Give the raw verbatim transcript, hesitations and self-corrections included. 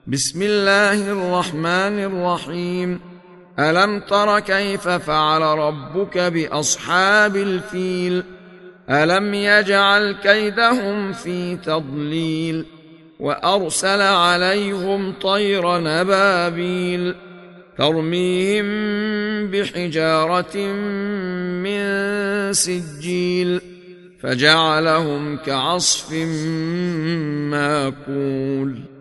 بسم الله الرحمن الرحيم. ألم تر كيف فعل ربك بأصحاب الفيل؟ ألم يجعل كيدهم في تضليل وأرسل عليهم طيرا أبابيل ترميهم بحجارة من سجيل فجعلهم كعصف ماكول.